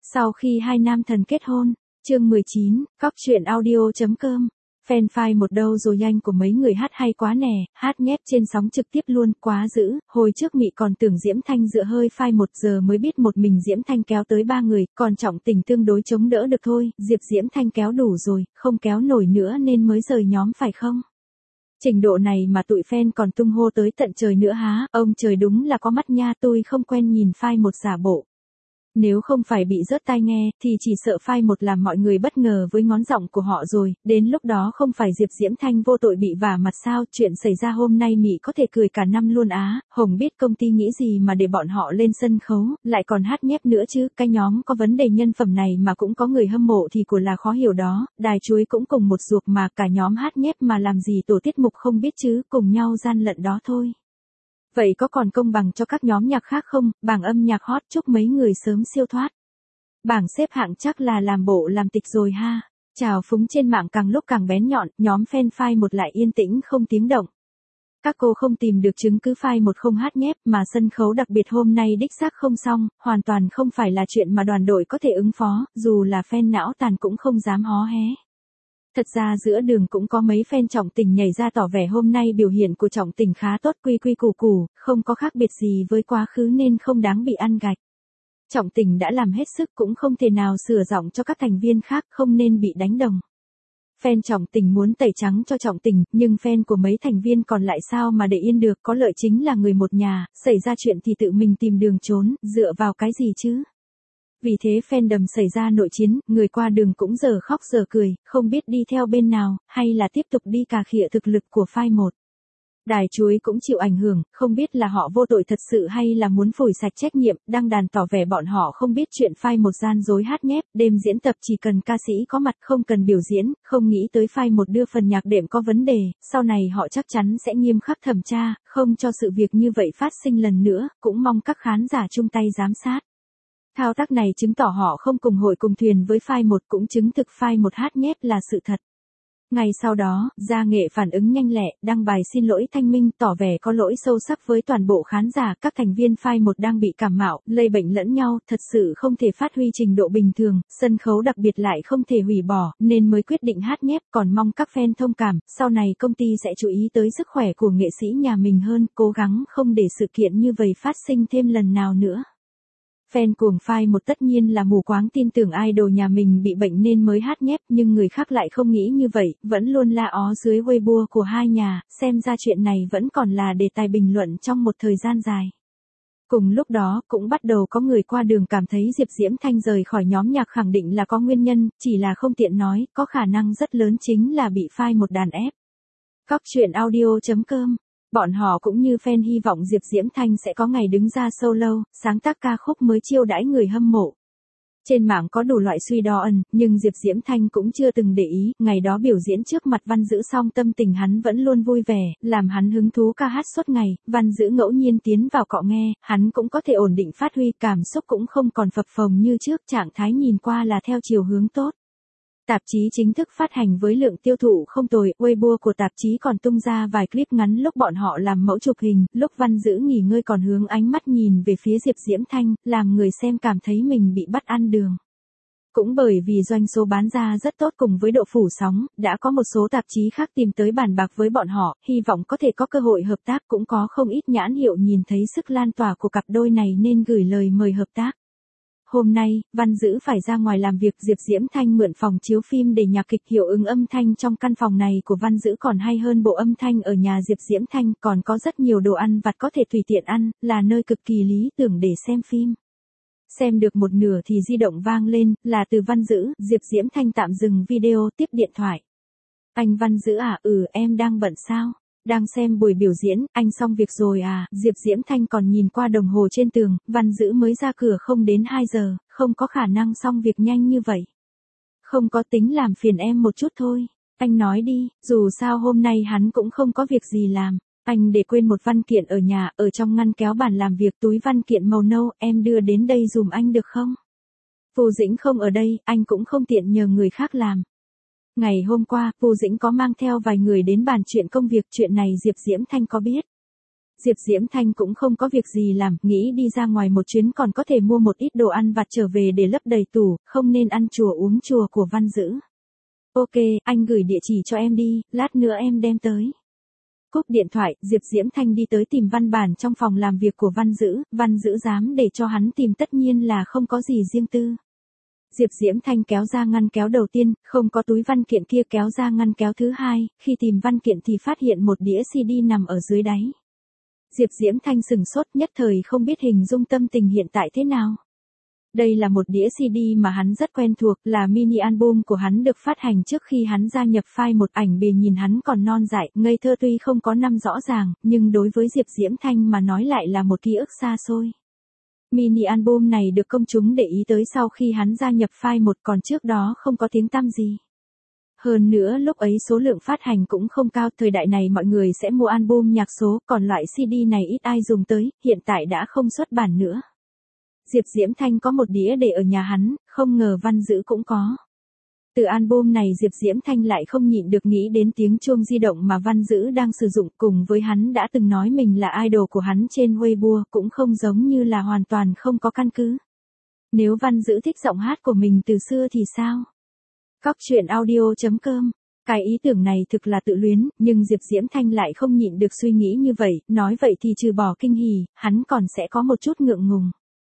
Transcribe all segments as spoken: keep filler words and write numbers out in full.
Sau khi hai nam thần kết hôn, chương mười chín, cóc truyện audio chấm com. Fan file một đâu rồi anh của mấy người hát hay quá nè, hát nhép trên sóng trực tiếp luôn, quá dữ, hồi trước Mị còn tưởng Diễm Thanh dựa hơi file một giờ mới biết một mình Diễm Thanh kéo tới ba người, còn Trọng Tình tương đối chống đỡ được thôi, Diệp Diễm Thanh kéo đủ rồi, không kéo nổi nữa nên mới rời nhóm phải không? Trình độ này mà tụi fan còn tung hô tới tận trời nữa há, ông trời đúng là có mắt nha, tôi không quen nhìn file một giả bộ. Nếu không phải bị rớt tai nghe, thì chỉ sợ file một làm mọi người bất ngờ với ngón giọng của họ rồi, đến lúc đó không phải Diệp Diễm Thanh vô tội bị vả mặt sao, chuyện xảy ra hôm nay Mị có thể cười cả năm luôn á, Hồng biết công ty nghĩ gì mà để bọn họ lên sân khấu, lại còn hát nhép nữa chứ, cái nhóm có vấn đề nhân phẩm này mà cũng có người hâm mộ thì của là khó hiểu đó, đài chuối cũng cùng một ruột mà cả nhóm hát nhép mà làm gì tổ tiết mục không biết chứ, cùng nhau gian lận đó thôi. Vậy có còn công bằng cho các nhóm nhạc khác không, bảng âm nhạc hot chúc mấy người sớm siêu thoát. Bảng xếp hạng chắc là làm bộ làm tịch rồi ha. Trào phúng trên mạng càng lúc càng bén nhọn, nhóm fan file một lại yên tĩnh không tiếng động. Các cô không tìm được chứng cứ file một không hát nhép mà sân khấu đặc biệt hôm nay đích xác không xong, hoàn toàn không phải là chuyện mà đoàn đội có thể ứng phó, dù là fan não tàn cũng không dám hó hé. Thật ra giữa đường cũng có mấy fan Trọng Tình nhảy ra tỏ vẻ hôm nay biểu hiện của Trọng Tình khá tốt, quy quy củ củ, không có khác biệt gì với quá khứ nên không đáng bị ăn gạch. Trọng Tình đã làm hết sức cũng không thể nào sửa giọng cho các thành viên khác, không nên bị đánh đồng. Fan Trọng Tình muốn tẩy trắng cho Trọng Tình, nhưng fan của mấy thành viên còn lại sao mà để yên được, có lợi chính là người một nhà, xảy ra chuyện thì tự mình tìm đường trốn, dựa vào cái gì chứ? Vì thế fandom xảy ra nội chiến, người qua đường cũng giờ khóc giờ cười, không biết đi theo bên nào, hay là tiếp tục đi cà khịa thực lực của file một. Đài chuối cũng chịu ảnh hưởng, không biết là họ vô tội thật sự hay là muốn phủi sạch trách nhiệm, đăng đàn tỏ vẻ bọn họ không biết chuyện file một gian dối hát nhép, đêm diễn tập chỉ cần ca sĩ có mặt không cần biểu diễn, không nghĩ tới file một đưa phần nhạc đệm có vấn đề, sau này họ chắc chắn sẽ nghiêm khắc thẩm tra, không cho sự việc như vậy phát sinh lần nữa, cũng mong các khán giả chung tay giám sát. Thao tác này chứng tỏ họ không cùng hội cùng thuyền với file một, cũng chứng thực file một hát nhép là sự thật. Ngày sau đó, Gia Nghệ phản ứng nhanh lẹ, đăng bài xin lỗi thanh minh, tỏ vẻ có lỗi sâu sắc với toàn bộ khán giả, các thành viên file một đang bị cảm mạo, lây bệnh lẫn nhau, thật sự không thể phát huy trình độ bình thường, sân khấu đặc biệt lại không thể hủy bỏ, nên mới quyết định hát nhép, còn mong các fan thông cảm, sau này công ty sẽ chú ý tới sức khỏe của nghệ sĩ nhà mình hơn, cố gắng không để sự kiện như vậy phát sinh thêm lần nào nữa. Fan cuồng file một tất nhiên là mù quáng tin tưởng idol nhà mình bị bệnh nên mới hát nhép, nhưng người khác lại không nghĩ như vậy, vẫn luôn la ó dưới Weibo của hai nhà, xem ra chuyện này vẫn còn là đề tài bình luận trong một thời gian dài. Cùng lúc đó, cũng bắt đầu có người qua đường cảm thấy Diệp Diễm Thanh rời khỏi nhóm nhạc khẳng định là có nguyên nhân, chỉ là không tiện nói, có khả năng rất lớn chính là bị file một đàn ép. Cóc truyện audio chấm com. Bọn họ cũng như fan hy vọng Diệp Diễm Thanh sẽ có ngày đứng ra solo, sáng tác ca khúc mới chiêu đãi người hâm mộ. Trên mạng có đủ loại suy đoán, nhưng Diệp Diễm Thanh cũng chưa từng để ý, ngày đó biểu diễn trước mặt Văn Dữ xong tâm tình hắn vẫn luôn vui vẻ, làm hắn hứng thú ca hát suốt ngày, Văn Dữ ngẫu nhiên tiến vào cọ nghe, hắn cũng có thể ổn định phát huy, cảm xúc cũng không còn phập phồng như trước, trạng thái nhìn qua là theo chiều hướng tốt. Tạp chí chính thức phát hành với lượng tiêu thụ không tồi, Weibo của tạp chí còn tung ra vài clip ngắn lúc bọn họ làm mẫu chụp hình, lúc Văn Dữ nghỉ ngơi còn hướng ánh mắt nhìn về phía Diệp Diễm Thanh, làm người xem cảm thấy mình bị bắt ăn đường. Cũng bởi vì doanh số bán ra rất tốt cùng với độ phủ sóng, đã có một số tạp chí khác tìm tới bàn bạc với bọn họ, hy vọng có thể có cơ hội hợp tác, cũng có không ít nhãn hiệu nhìn thấy sức lan tỏa của cặp đôi này nên gửi lời mời hợp tác. Hôm nay, Văn Dữ phải ra ngoài làm việc, Diệp Diễm Thanh mượn phòng chiếu phim để nhạc kịch hiệu ứng âm thanh trong căn phòng này của Văn Dữ còn hay hơn bộ âm thanh ở nhà Diệp Diễm Thanh, còn có rất nhiều đồ ăn vặt có thể tùy tiện ăn, là nơi cực kỳ lý tưởng để xem phim. Xem được một nửa thì di động vang lên, là từ Văn Dữ, Diệp Diễm Thanh tạm dừng video, tiếp điện thoại. Anh Văn Dữ à, ừ em đang bận sao? Đang xem buổi biểu diễn, anh xong việc rồi à, Diệp Diễm Thanh còn nhìn qua đồng hồ trên tường, Văn Dữ mới ra cửa không đến hai giờ, không có khả năng xong việc nhanh như vậy. Không có, tính làm phiền em một chút thôi, anh nói đi, dù sao hôm nay hắn cũng không có việc gì làm, anh để quên một văn kiện ở nhà, ở trong ngăn kéo bàn làm việc, túi văn kiện màu nâu, em đưa đến đây dùm anh được không? Phù Dĩnh không ở đây, anh cũng không tiện nhờ người khác làm. Ngày hôm qua, Phù Dĩnh có mang theo vài người đến bàn chuyện công việc, chuyện này Diệp Diễm Thanh có biết. Diệp Diễm Thanh cũng không có việc gì làm, nghĩ đi ra ngoài một chuyến còn có thể mua một ít đồ ăn vặt trở về để lấp đầy tủ, không nên ăn chùa uống chùa của Văn Dữ. Ok, anh gửi địa chỉ cho em đi, lát nữa em đem tới. Cúp điện thoại, Diệp Diễm Thanh đi tới tìm văn bản trong phòng làm việc của Văn Dữ, Văn Dữ dám để cho hắn tìm tất nhiên là không có gì riêng tư. Diệp Diễm Thanh kéo ra ngăn kéo đầu tiên, không có túi văn kiện kia, kéo ra ngăn kéo thứ hai, khi tìm văn kiện thì phát hiện một đĩa xê đê nằm ở dưới đáy. Diệp Diễm Thanh sừng sốt, nhất thời không biết hình dung tâm tình hiện tại thế nào. Đây là một đĩa xê đê mà hắn rất quen thuộc, là mini album của hắn được phát hành trước khi hắn gia nhập file một, ảnh bìa nhìn hắn còn non dại, ngây thơ tuy không có năm rõ ràng, nhưng đối với Diệp Diễm Thanh mà nói lại là một ký ức xa xôi. Mini album này được công chúng để ý tới sau khi hắn gia nhập file một, còn trước đó không có tiếng tăm gì. Hơn nữa lúc ấy số lượng phát hành cũng không cao, thời đại này mọi người sẽ mua album nhạc số, còn loại xê đê này ít ai dùng tới, hiện tại đã không xuất bản nữa. Diệp Diễm Thanh có một đĩa để ở nhà hắn, không ngờ Văn Dữ cũng có. Từ album này Diệp Diễm Thanh lại không nhịn được nghĩ đến tiếng chuông di động mà Văn Dữ đang sử dụng, cùng với hắn đã từng nói mình là idol của hắn trên Weibo, cũng không giống như là hoàn toàn không có căn cứ. Nếu Văn Dữ thích giọng hát của mình từ xưa thì sao? Cóc truyện audio chấm com. Cái ý tưởng này thực là tự luyến, nhưng Diệp Diễm Thanh lại không nhịn được suy nghĩ như vậy, nói vậy thì trừ bỏ kinh hỉ, hắn còn sẽ có một chút ngượng ngùng.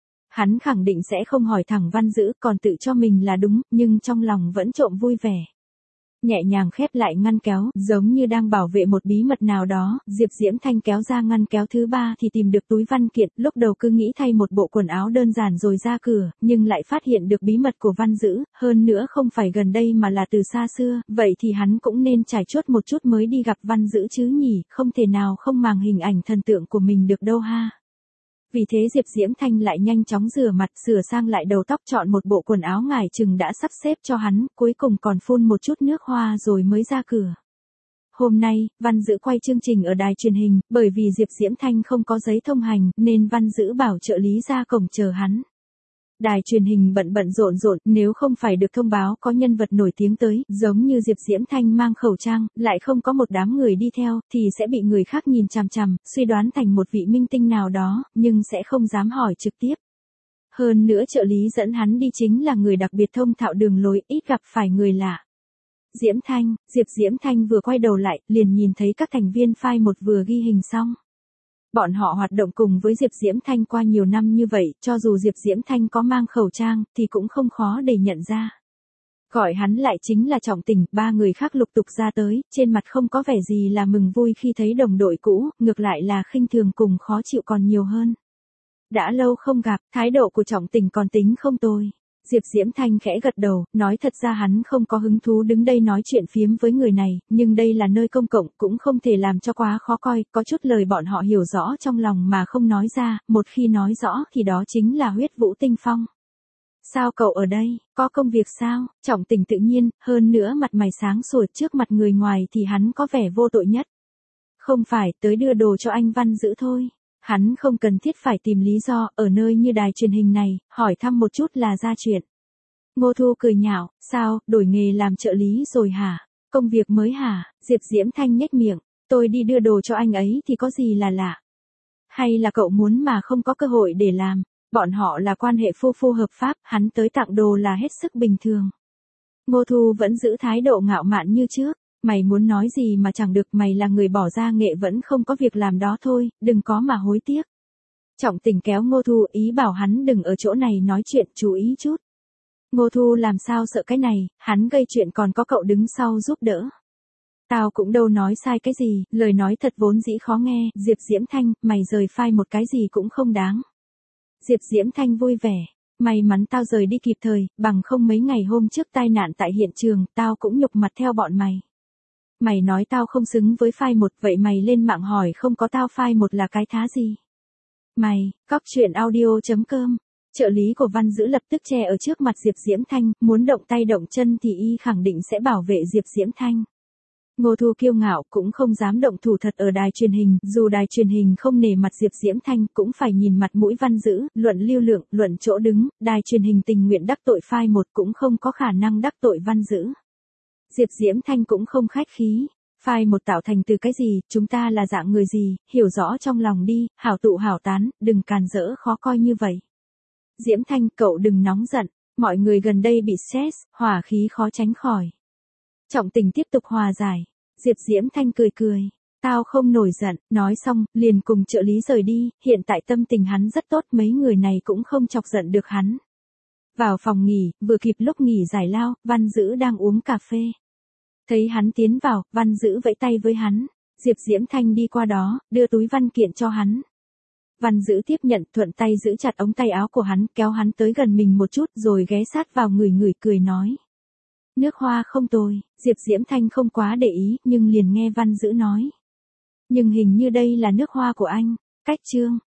Hắn khẳng định sẽ không hỏi thẳng Văn Dữ, còn tự cho mình là đúng, nhưng trong lòng vẫn trộm vui vẻ. Nhẹ nhàng khép lại ngăn kéo, giống như đang bảo vệ một bí mật nào đó, Diệp Diễm Thanh kéo ra ngăn kéo thứ ba thì tìm được túi văn kiện, lúc đầu cứ nghĩ thay một bộ quần áo đơn giản rồi ra cửa, nhưng lại phát hiện được bí mật của Văn Dữ, hơn nữa không phải gần đây mà là từ xa xưa, vậy thì hắn cũng nên trải chuốt một chút mới đi gặp Văn Dữ chứ nhỉ, không thể nào không màng hình ảnh thần tượng của mình được đâu ha. Vì thế Diệp Diễm Thanh lại nhanh chóng rửa mặt, sửa sang lại đầu tóc, chọn một bộ quần áo ngải chừng đã sắp xếp cho hắn, cuối cùng còn phun một chút nước hoa rồi mới ra cửa. Hôm nay, Văn Dữ quay chương trình ở đài truyền hình, bởi vì Diệp Diễm Thanh không có giấy thông hành, nên Văn Dữ bảo trợ lý ra cổng chờ hắn. Đài truyền hình bận bận rộn rộn, nếu không phải được thông báo có nhân vật nổi tiếng tới, giống như Diệp Diễm Thanh mang khẩu trang, lại không có một đám người đi theo, thì sẽ bị người khác nhìn chằm chằm, suy đoán thành một vị minh tinh nào đó, nhưng sẽ không dám hỏi trực tiếp. Hơn nữa trợ lý dẫn hắn đi chính là người đặc biệt thông thạo đường lối, ít gặp phải người lạ. Diễm Thanh, Diệp Diễm Thanh vừa quay đầu lại, liền nhìn thấy các thành viên file một vừa ghi hình xong. Bọn họ hoạt động cùng với Diệp Diễm Thanh qua nhiều năm như vậy, cho dù Diệp Diễm Thanh có mang khẩu trang, thì cũng không khó để nhận ra. Gọi hắn lại chính là Trọng Tình, ba người khác lục tục ra tới, trên mặt không có vẻ gì là mừng vui khi thấy đồng đội cũ, ngược lại là khinh thường cùng khó chịu còn nhiều hơn. Đã lâu không gặp, thái độ của Trọng Tình còn tính không tồi. Diệp Diễm Thanh khẽ gật đầu, nói thật ra hắn không có hứng thú đứng đây nói chuyện phiếm với người này, nhưng đây là nơi công cộng, cũng không thể làm cho quá khó coi, có chút lời bọn họ hiểu rõ trong lòng mà không nói ra, một khi nói rõ thì đó chính là huyết vũ tinh phong. Sao cậu ở đây, có công việc sao? Trọng Tình tự nhiên, hơn nữa mặt mày sáng sủa, trước mặt người ngoài thì hắn có vẻ vô tội nhất. Không phải, tới đưa đồ cho anh Văn Dữ thôi. Hắn không cần thiết phải tìm lý do, ở nơi như đài truyền hình này, hỏi thăm một chút là ra chuyện. Ngô Thu cười nhạo, sao, đổi nghề làm trợ lý rồi hả? Công việc mới hả? Diệp Diễm Thanh nhếch miệng, tôi đi đưa đồ cho anh ấy thì có gì là lạ? Hay là cậu muốn mà không có cơ hội để làm? Bọn họ là quan hệ phu phu hợp pháp, hắn tới tặng đồ là hết sức bình thường. Ngô Thu vẫn giữ thái độ ngạo mạn như trước. Mày muốn nói gì mà chẳng được, mày là người bỏ ra nghệ vẫn không có việc làm đó thôi, đừng có mà hối tiếc. Trọng Tình kéo Ngô Thu, ý bảo hắn đừng ở chỗ này nói chuyện, chú ý chút. Ngô Thu làm sao sợ cái này, hắn gây chuyện còn có cậu đứng sau giúp đỡ. Tao cũng đâu nói sai cái gì, lời nói thật vốn dĩ khó nghe, Diệp Diễm Thanh, mày rời file một cái gì cũng không đáng. Diệp Diễm Thanh vui vẻ. May mắn tao rời đi kịp thời, bằng không mấy ngày hôm trước tai nạn tại hiện trường, tao cũng nhục mặt theo bọn mày. Mày nói tao không xứng với file một, vậy mày lên mạng hỏi không có tao file một là cái thá gì? Mày, cóc truyện audio chấm com. Trợ lý của Văn Dữ lập tức che ở trước mặt Diệp Diễm Thanh, muốn động tay động chân thì y khẳng định sẽ bảo vệ Diệp Diễm Thanh. Ngô Thu kiêu ngạo cũng không dám động thủ thật ở đài truyền hình, dù đài truyền hình không nể mặt Diệp Diễm Thanh cũng phải nhìn mặt mũi Văn Dữ, luận lưu lượng, luận chỗ đứng, đài truyền hình tình nguyện đắc tội file một cũng không có khả năng đắc tội Văn Dữ. Diệp Diễm Thanh cũng không khách khí. File một tạo thành từ cái gì, chúng ta là dạng người gì, hiểu rõ trong lòng đi, hảo tụ hảo tán, đừng càn rỡ khó coi như vậy. Diễm Thanh, cậu đừng nóng giận, mọi người gần đây bị stress, hỏa khí khó tránh khỏi. Trọng Tình tiếp tục hòa giải. Diệp Diễm Thanh cười cười. Tao không nổi giận, nói xong, liền cùng trợ lý rời đi, hiện tại tâm tình hắn rất tốt, mấy người này cũng không chọc giận được hắn. Vào phòng nghỉ, vừa kịp lúc nghỉ giải lao, Văn Dữ đang uống cà phê. Thấy hắn tiến vào, Văn Dữ vẫy tay với hắn. Diệp Diễm Thanh đi qua đó, đưa túi văn kiện cho hắn. Văn Dữ tiếp nhận, thuận tay giữ chặt ống tay áo của hắn, kéo hắn tới gần mình một chút rồi ghé sát vào người người cười nói. Nước hoa không tồi, Diệp Diễm Thanh không quá để ý, nhưng liền nghe Văn Dữ nói. Nhưng hình như đây là nước hoa của anh, cách chương.